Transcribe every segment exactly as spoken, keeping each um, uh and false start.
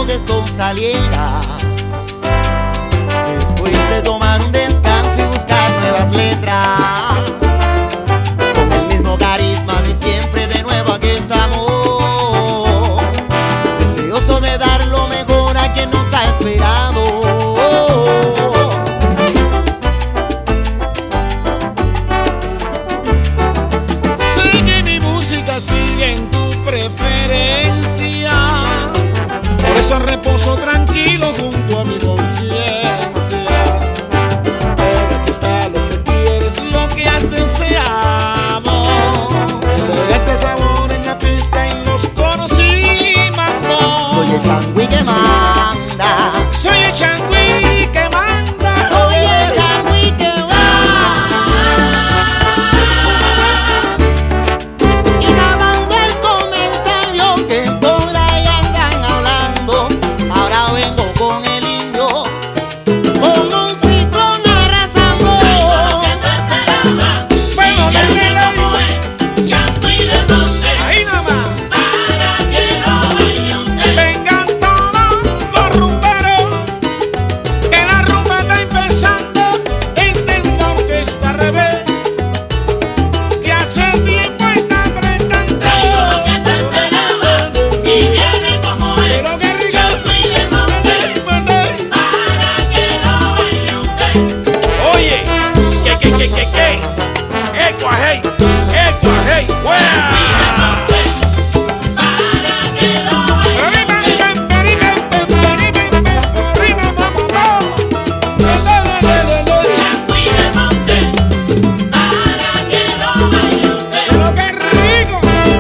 que esto saliera. Después de tomar un descanso y buscar nuevas letras, con el mismo carisma de siempre, de nuevo aquí estamos, deseoso de dar lo mejor a quien nos ha esperado. Sigue mi música, sigue en tu preferencia, por eso reposo tranquilo junto a mi conciencia. Pero aquí está lo que quieres, lo que has deseado. Le das el sabor en la pista y los coros y mambo. Soy el changüí que manda, Soy el changüí que manda. soy el changüí que va. Y daban del comentario que por ahí andan hablando. Ahora vengo con el indio, como un ciclón arrasando. Bueno, le le Como es changüí del monte, ahí nada más. para que lo baile usted. Vengan todos los rumberos, que la rumba está empezando. Esta es la orquesta revés, que hace tiempo está apretando. Traigo lo que te esperaba y viene como es Pero qué rico. changüí del monte, para que lo baile usted. Oye, que que que que que, eco hey, eco hey, Changüí del monte, para que lo baile usted. Changüí del monte, para que lo baile usted. Pero qué rico.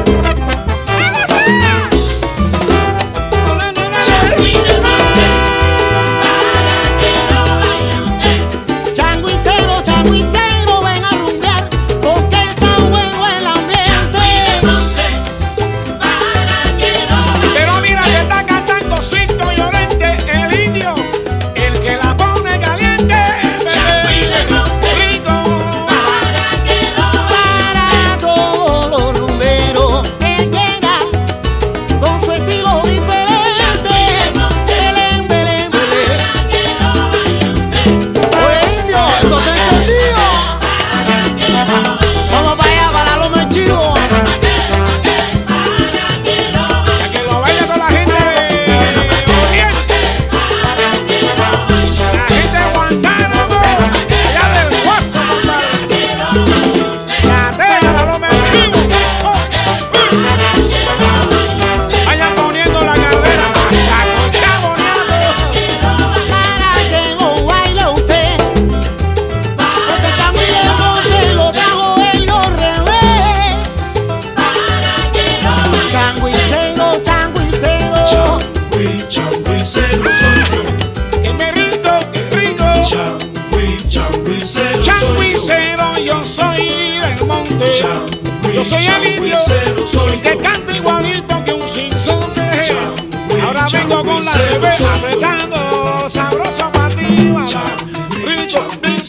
Changüí del monte, para que lo baile usted. Changuicero, changuicero, ven a rumbear, porque está bueno el ambiente. Monte, para que lo baile. Pero mira que está cantando Cinco Llorente, el indio, el que la pone caliente. Changüí del monte, Rico. para que lo baile. Para todos los rumberos, él llega con su estilo diferente. Belén, Belén, Belén. Para que lo baile usted. Oye, indio, esto está encendido. Para que lo baile. Vamos para allá, para los mechivos. Para que lo baile. Ya que lo baile toda la gente oriente, la gente de Guantánamo, allá del Guaso, compadre. La tela, la loma del chivo. Vayan poniendo la carrera, saco chaboneado. Para que no baile usted, porque Changuí del Monte lo trajo él no revés. Changuicero, changuicero, Que me rico, que rico. Changuicero, yo soy del monte. Yo soy el indio, el que canta igualito que un sinsonte. Ahora vengo con la revés, apretando, sabroso pa' ti, mamá. Rico,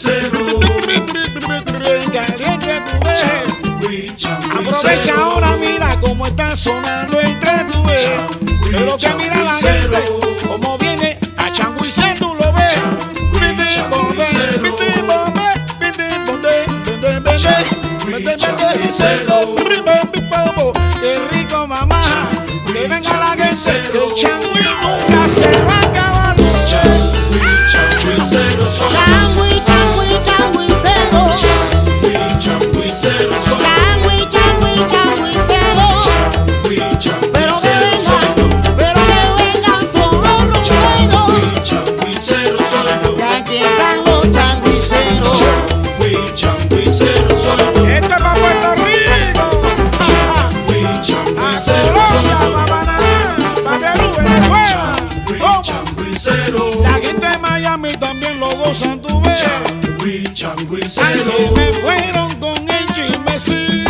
caliente tu vez. Aprovecha ahora, mira cómo está sonando entre tu vez. Pero que mira la gente, como viene a Changuicero, tú lo ves. Vete, bombe, vete, bombe, vete, bombe, vete, vete, vete, vete, vete, qué rico, mamá. Que venga la gente, que el changüí nunca se va a acabar. changüí, changüí, changuicero, changüí, changüí, changuicero. Pero que vengan, pero que vengan todos los rumberos, que aquí están los changuiceros. Esto es pa' Puerto Rico, a Colombia, pa' Panamá, pa' Perú, Venezuela. ¿Cómo? La gente de Miami también lo gozan, tú ves. Ay, se me fueron con el chismecito.